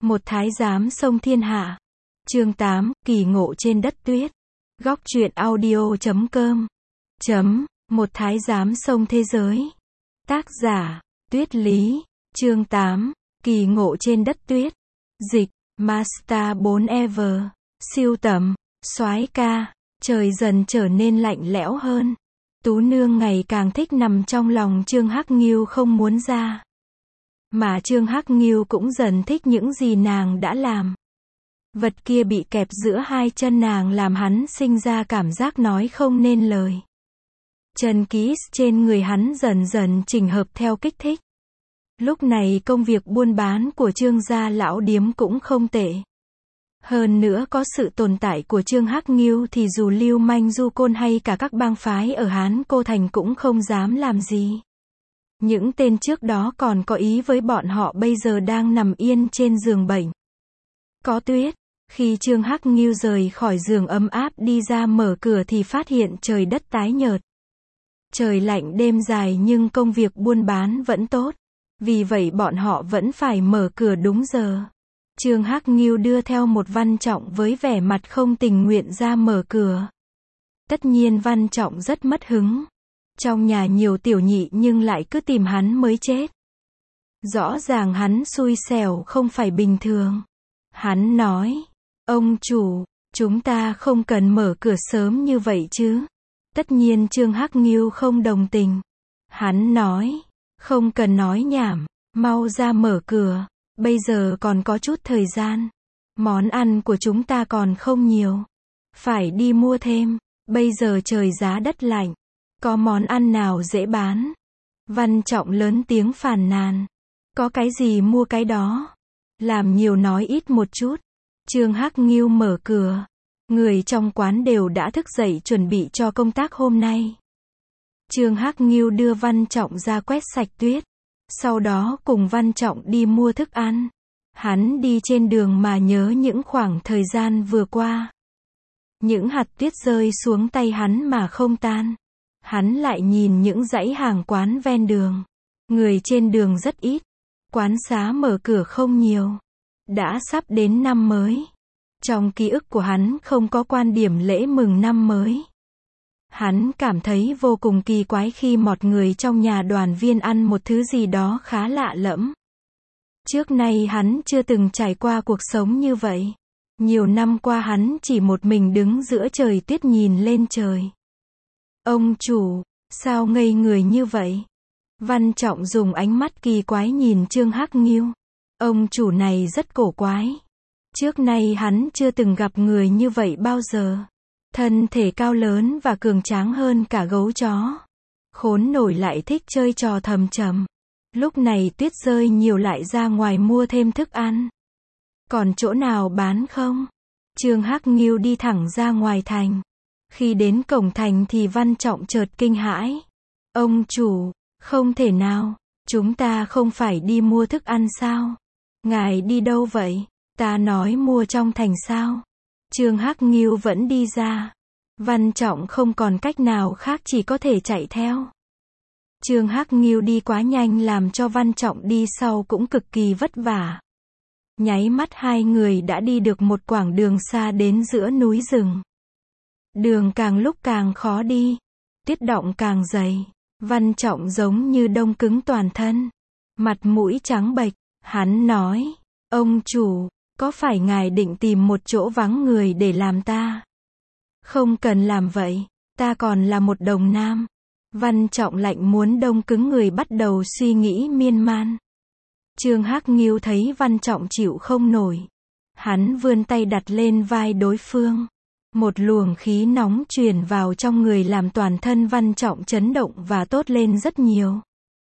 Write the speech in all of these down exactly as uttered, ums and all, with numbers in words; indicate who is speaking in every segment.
Speaker 1: Một thái giám xông thiên hạ. Chương tám, kỳ ngộ trên đất tuyết. Góc truyện audio chấm com. Chấm, một thái giám xông thế giới. Tác giả, Tuyết Lý. Chương tám, kỳ ngộ trên đất tuyết. Dịch, Master bốn Ever. Siêu tầm, soái ca. Trời dần trở nên lạnh lẽo hơn. Tú nương ngày càng thích nằm trong lòng Trương Hắc Nghiêu không muốn ra. Mà Trương Hắc Nghiêu cũng dần thích những gì nàng đã làm. Vật kia bị kẹp giữa hai chân nàng làm hắn sinh ra cảm giác nói không nên lời. Chân ký trên người hắn dần dần chỉnh hợp theo kích thích. Lúc này công việc buôn bán của Trương gia lão điếm cũng không tệ. Hơn nữa có sự tồn tại của Trương Hắc Nghiêu thì dù lưu manh du côn hay cả các bang phái ở Hán Cô Thành cũng không dám làm gì. Những tên trước đó còn có ý với bọn họ bây giờ đang nằm yên trên giường bệnh. Có tuyết. Khi Trương Hắc Nghiêu rời khỏi giường ấm áp đi ra mở cửa thì phát hiện trời đất tái nhợt. Trời lạnh đêm dài nhưng công việc buôn bán vẫn tốt. Vì vậy bọn họ vẫn phải mở cửa đúng giờ. Trương Hắc Nghiêu đưa theo một Văn Trọng với vẻ mặt không tình nguyện ra mở cửa. Tất nhiên Văn Trọng rất mất hứng. Trong nhà nhiều tiểu nhị nhưng lại cứ tìm hắn mới chết. Rõ ràng hắn xui xẻo không phải bình thường. Hắn nói, ông chủ, chúng ta không cần mở cửa sớm như vậy chứ. Tất nhiên Trương Hắc Nghiêu không đồng tình. Hắn nói, không cần nói nhảm, mau ra mở cửa, bây giờ còn có chút thời gian. Món ăn của chúng ta còn không nhiều. Phải đi mua thêm, bây giờ trời giá đất lạnh. Có món ăn nào dễ bán? Văn Trọng lớn tiếng phàn nàn. Có cái gì mua cái đó. Làm nhiều nói ít một chút. Trương Hắc Nghiêu mở cửa. Người trong quán đều đã thức dậy chuẩn bị cho công tác hôm nay. Trương Hắc Nghiêu đưa Văn Trọng ra quét sạch tuyết. Sau đó cùng Văn Trọng đi mua thức ăn. Hắn đi trên đường mà nhớ những khoảng thời gian vừa qua. Những hạt tuyết rơi xuống tay hắn mà không tan. Hắn lại nhìn những dãy hàng quán ven đường. Người trên đường rất ít. Quán xá mở cửa không nhiều. Đã sắp đến năm mới. Trong ký ức của hắn không có quan điểm lễ mừng năm mới. Hắn cảm thấy vô cùng kỳ quái khi một người trong nhà đoàn viên ăn một thứ gì đó khá lạ lẫm. Trước nay hắn chưa từng trải qua cuộc sống như vậy. Nhiều năm qua hắn chỉ một mình đứng giữa trời tuyết nhìn lên trời. Ông chủ, sao ngây người như vậy? Văn Trọng dùng ánh mắt kỳ quái nhìn Trương Hắc Nghiêu. Ông chủ này rất cổ quái. Trước nay hắn chưa từng gặp người như vậy bao giờ. Thân thể cao lớn và cường tráng hơn cả gấu chó. Khốn nổi lại thích chơi trò thầm trầm. Lúc này tuyết rơi nhiều lại ra ngoài mua thêm thức ăn. Còn chỗ nào bán không? Trương Hắc Nghiêu đi thẳng ra ngoài thành. Khi đến cổng thành thì Văn Trọng chợt kinh hãi. Ông chủ, không thể nào, chúng ta không phải đi mua thức ăn sao? Ngài đi đâu vậy? Ta nói mua trong thành sao? Trương Hắc Nghiêu vẫn đi ra. Văn Trọng không còn cách nào khác chỉ có thể chạy theo. Trương Hắc Nghiêu đi quá nhanh làm cho Văn Trọng đi sau cũng cực kỳ vất vả. Nháy mắt hai người đã đi được một quãng đường xa đến giữa núi rừng. Đường càng lúc càng khó đi. Tuyết động càng dày. Văn Trọng giống như đông cứng toàn thân. Mặt mũi trắng bệch. Hắn nói, ông chủ, có phải ngài định tìm một chỗ vắng người để làm ta? Không cần làm vậy, ta còn là một đồng nam. Văn Trọng lạnh muốn đông cứng người bắt đầu suy nghĩ miên man. Trương Hắc Nghiêu thấy Văn Trọng chịu không nổi. Hắn vươn tay đặt lên vai đối phương. Một luồng khí nóng truyền vào trong người làm toàn thân Văn Trọng chấn động và tốt lên rất nhiều.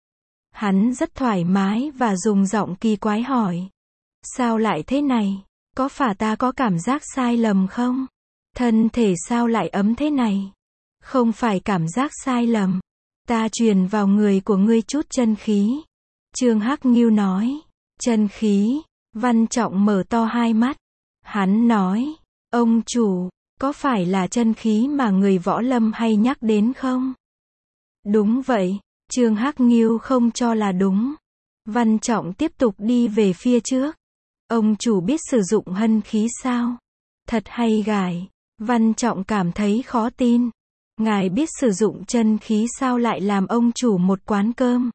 Speaker 1: Hắn rất thoải mái và dùng giọng kỳ quái hỏi. Sao lại thế này? Có phải ta có cảm giác sai lầm không? Thân thể sao lại ấm thế này? Không phải cảm giác sai lầm. Ta truyền vào người của ngươi chút chân khí. Trương Hắc Nghiêu nói. Chân khí. Văn Trọng mở to hai mắt. Hắn nói. Ông chủ, có phải là chân khí mà người võ lâm hay nhắc đến không? Đúng vậy. Trương Hắc Nghiêu không cho là đúng. Văn Trọng tiếp tục đi về phía trước. Ông chủ biết sử dụng hân khí sao? Thật hay gài? Văn Trọng cảm thấy khó tin. Ngài biết sử dụng chân khí sao lại làm ông chủ một quán cơm?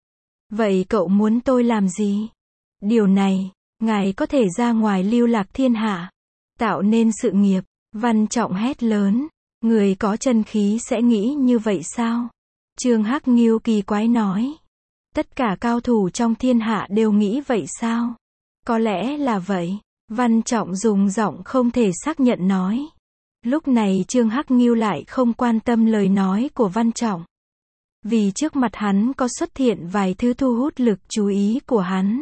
Speaker 1: Vậy cậu muốn tôi làm gì? Điều này, ngài có thể ra ngoài lưu lạc thiên hạ, tạo nên sự nghiệp. Văn Trọng hét lớn. Người có chân khí sẽ nghĩ như vậy sao? Trương Hắc Nghiêu kỳ quái nói. Tất cả cao thủ trong thiên hạ đều nghĩ vậy sao? Có lẽ là vậy. Văn Trọng dùng giọng không thể xác nhận nói. Lúc này Trương Hắc Nghiêu lại không quan tâm lời nói của Văn Trọng. Vì trước mặt hắn có xuất hiện vài thứ thu hút lực chú ý của hắn.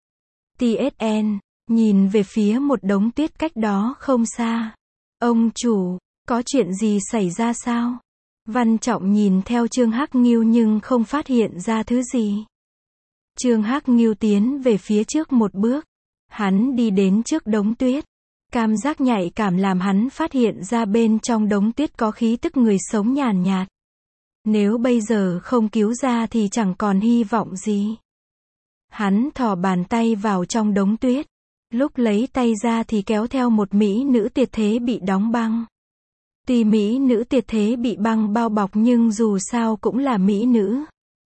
Speaker 1: tê ét en, nhìn về phía một đống tuyết cách đó không xa. Ông chủ, có chuyện gì xảy ra sao? Văn Trọng nhìn theo Trương Hắc Nghiêu nhưng không phát hiện ra thứ gì. Trương Hắc Nghiêu tiến về phía trước một bước. Hắn đi đến trước đống tuyết. Cảm giác nhạy cảm làm hắn phát hiện ra bên trong đống tuyết có khí tức người sống nhàn nhạt. Nếu bây giờ không cứu ra thì chẳng còn hy vọng gì. Hắn thò bàn tay vào trong đống tuyết. Lúc lấy tay ra thì kéo theo một mỹ nữ tuyệt thế bị đóng băng. Tuy mỹ nữ tuyệt thế bị băng bao bọc nhưng dù sao cũng là mỹ nữ.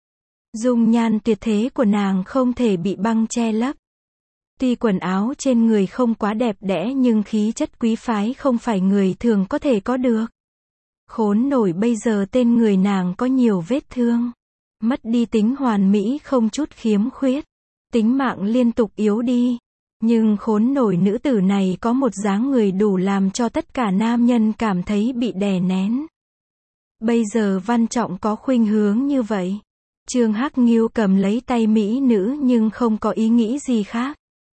Speaker 1: Dung nhan tuyệt thế của nàng không thể bị băng che lấp. Tuy quần áo trên người không quá đẹp đẽ nhưng khí chất quý phái không phải người thường có thể có được. Khốn nổi bây giờ tên người nàng có nhiều vết thương. Mất đi tính hoàn mỹ không chút khiếm khuyết. Tính mạng liên tục yếu đi. Nhưng khốn nổi nữ tử này có một dáng người đủ làm cho tất cả nam nhân cảm thấy bị đè nén. Bây giờ Văn Trọng có khuynh hướng như vậy. Trương Hắc Nghiêu cầm lấy tay mỹ nữ nhưng không có ý nghĩ gì khác.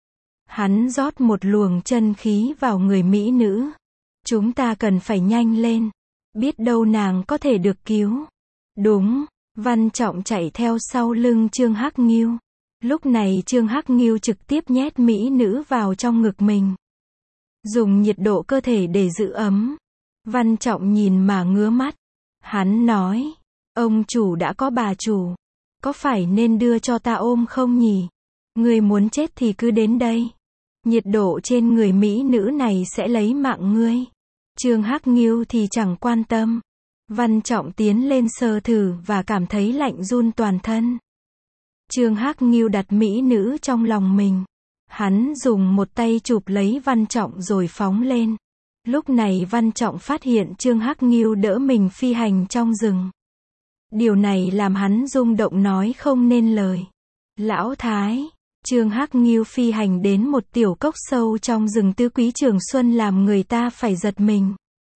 Speaker 1: Hắn rót một luồng chân khí vào người mỹ nữ. Chúng ta cần phải nhanh lên. Biết đâu nàng có thể được cứu. Đúng, Văn Trọng chạy theo sau lưng Trương Hắc Nghiêu. Lúc này Trương Hắc Nghiêu trực tiếp nhét mỹ nữ vào trong ngực mình. Dùng nhiệt độ cơ thể để giữ ấm. Văn Trọng nhìn mà ngứa mắt. Hắn nói, ông chủ đã có bà chủ. Có phải nên đưa cho ta ôm không nhỉ? Người muốn chết thì cứ đến đây. Nhiệt độ trên người mỹ nữ này sẽ lấy mạng ngươi. Trương Hắc Nghiêu thì chẳng quan tâm. Văn Trọng tiến lên sờ thử và cảm thấy lạnh run toàn thân. Trương Hắc Nghiêu đặt mỹ nữ trong lòng mình. Hắn dùng một tay chụp lấy Văn Trọng rồi phóng lên. Lúc này Văn Trọng phát hiện Trương Hắc Nghiêu đỡ mình phi hành trong rừng. Điều này làm hắn rung động nói không nên lời. Lão Thái, Trương Hắc Nghiêu phi hành đến một tiểu cốc sâu trong rừng Tứ Quý Trường Xuân làm người ta phải giật mình.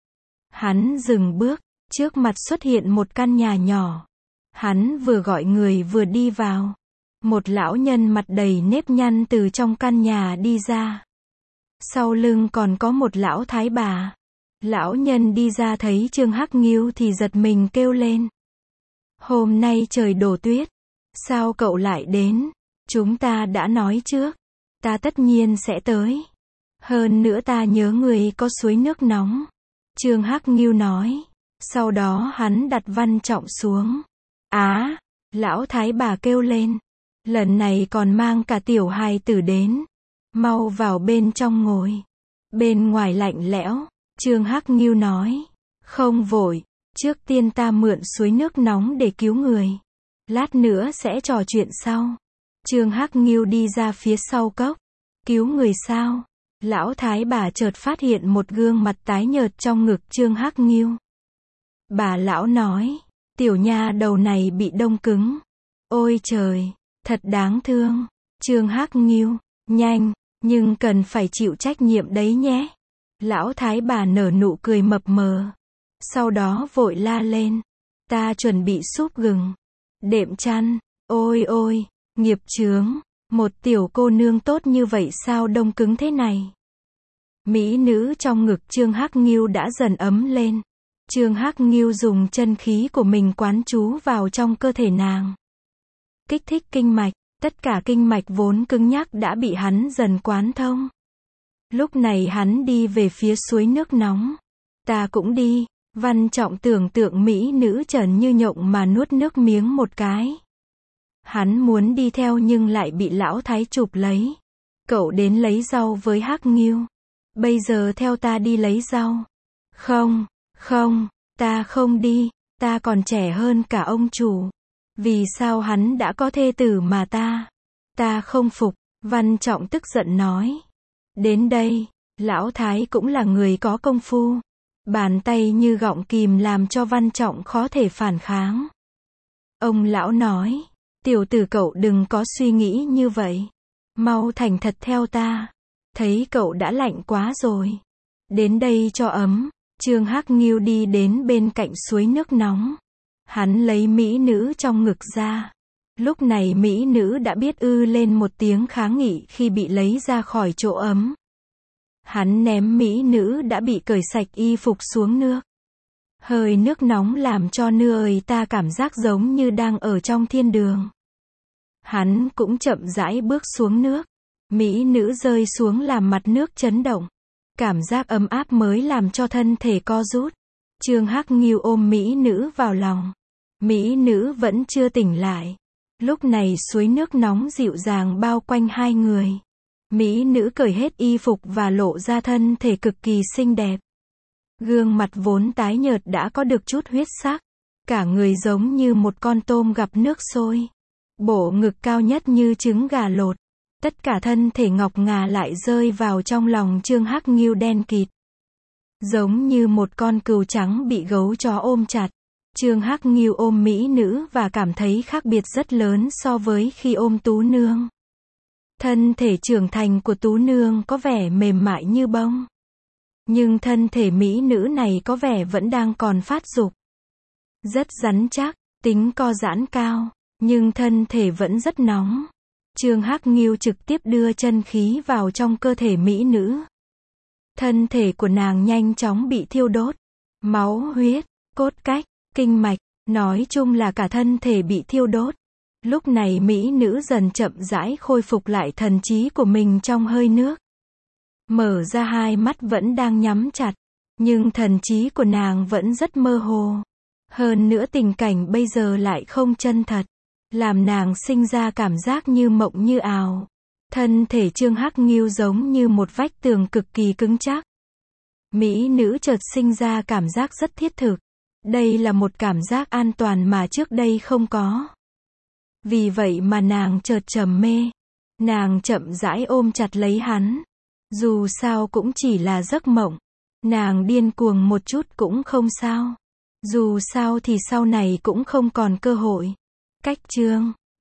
Speaker 1: Hắn dừng bước, trước mặt xuất hiện một căn nhà nhỏ. Hắn vừa gọi người vừa đi vào. Một lão nhân mặt đầy nếp nhăn từ trong căn nhà đi ra. Sau lưng còn có một lão thái bà. Lão nhân đi ra thấy Trương Hắc Nghiêu thì giật mình kêu lên. Hôm nay trời đổ tuyết. Sao cậu lại đến? Chúng ta đã nói trước. Ta tất nhiên sẽ tới. Hơn nữa ta nhớ người có suối nước nóng. Trương Hắc Nghiêu nói. Sau đó hắn đặt Văn Trọng xuống. Á! Lão thái bà kêu lên. Lần này còn mang cả tiểu hài tử đến. Mau vào bên trong ngồi. Bên ngoài lạnh lẽo. Trương Hắc Nghiêu nói. Không vội. Trước tiên ta mượn suối nước nóng để cứu người. Lát nữa sẽ trò chuyện sau. Trương Hắc Nghiêu đi ra phía sau cốc. Cứu người sao? Lão thái bà chợt phát hiện một gương mặt tái nhợt trong ngực Trương Hắc Nghiêu. Bà lão nói. Tiểu nha đầu này bị đông cứng. Ôi trời! Thật đáng thương. Trương Hắc Nghiêu. Nhanh! Nhưng cần phải chịu trách nhiệm đấy nhé. Lão thái bà nở nụ cười mập mờ. Sau đó vội la lên. Ta chuẩn bị súp gừng. Đệm chăn. Ôi ôi! Nghiệp chướng! Một tiểu cô nương tốt như vậy sao đông cứng thế này? Mỹ nữ trong ngực Trương Hắc Nghiêu đã dần ấm lên. Trương Hắc Nghiêu dùng chân khí của mình quán trú vào trong cơ thể nàng. Kích thích kinh mạch, tất cả kinh mạch vốn cứng nhắc đã bị hắn dần quán thông. Lúc này hắn đi về phía suối nước nóng. Ta cũng đi. Văn Trọng tưởng tượng mỹ nữ trần như nhộng mà nuốt nước miếng một cái. Hắn muốn đi theo nhưng lại bị lão thái chụp lấy. cậu đến lấy rau với Hắc Ngưu. Bây giờ theo ta đi lấy rau. Không, không, ta không đi, ta còn trẻ hơn cả ông chủ. Vì sao hắn đã có thê tử mà ta? Ta không phục, Văn Trọng tức giận nói. Đến đây, lão Thái cũng là người có công phu. Bàn tay như gọng kìm làm cho Văn Trọng khó thể phản kháng. Ông lão nói, tiểu tử cậu đừng có suy nghĩ như vậy. Mau thành thật theo ta. Thấy cậu đã lạnh quá rồi. Đến đây cho ấm. Trương Hắc Ngưu đi đến bên cạnh suối nước nóng. Hắn lấy mỹ nữ trong ngực ra. Lúc này mỹ nữ đã biết ư lên một tiếng kháng nghị khi bị lấy ra khỏi chỗ ấm. Hắn ném mỹ nữ đã bị cởi sạch y phục xuống nước. Hơi nước nóng làm cho người ta cảm giác giống như đang ở trong thiên đường. Hắn cũng chậm rãi bước xuống nước. Mỹ nữ rơi xuống làm mặt nước chấn động. Cảm giác ấm áp mới làm cho thân thể co rút. Trương Hắc Ngưu ôm mỹ nữ vào lòng. Mỹ nữ vẫn chưa tỉnh lại. Lúc này suối nước nóng dịu dàng bao quanh hai người. Mỹ nữ cởi hết y phục và lộ ra thân thể cực kỳ xinh đẹp. Gương mặt vốn tái nhợt đã có được chút huyết sắc. Cả người giống như một con tôm gặp nước sôi. Bộ ngực cao nhất như trứng gà lột. Tất cả thân thể ngọc ngà lại rơi vào trong lòng Trương Hắc Ngưu đen kịt. Giống như một con cừu trắng bị gấu chó ôm chặt. Trương Hắc Ngưu ôm mỹ nữ và cảm thấy khác biệt rất lớn so với khi ôm Tú Nương. Thân thể trưởng thành của Tú Nương có vẻ mềm mại như bông. Nhưng thân thể mỹ nữ này có vẻ vẫn đang còn phát dục. Rất rắn chắc, tính co giãn cao, nhưng thân thể vẫn rất nóng. Trương Hắc Ngưu trực tiếp đưa chân khí vào trong cơ thể mỹ nữ. Thân thể của nàng nhanh chóng bị thiêu đốt. Máu huyết, cốt cách, kinh mạch, nói chung là cả thân thể bị thiêu đốt. Lúc này mỹ nữ dần chậm rãi khôi phục lại thần trí của mình trong hơi nước. Mở ra hai mắt vẫn đang nhắm chặt, nhưng thần trí của nàng vẫn rất mơ hồ. Hơn nữa tình cảnh bây giờ lại không chân thật, làm nàng sinh ra cảm giác như mộng như ảo. Thân thể Trương Hắc Ngưu giống như một vách tường cực kỳ cứng chắc. Mỹ nữ chợt sinh ra cảm giác rất thiết thực. Đây là một cảm giác an toàn mà trước đây không có. Vì vậy mà nàng chợt trầm mê. Nàng chậm rãi ôm chặt lấy hắn. Dù sao cũng chỉ là giấc mộng. Nàng điên cuồng một chút cũng không sao. Dù sao thì sau này cũng không còn cơ hội. Cách chương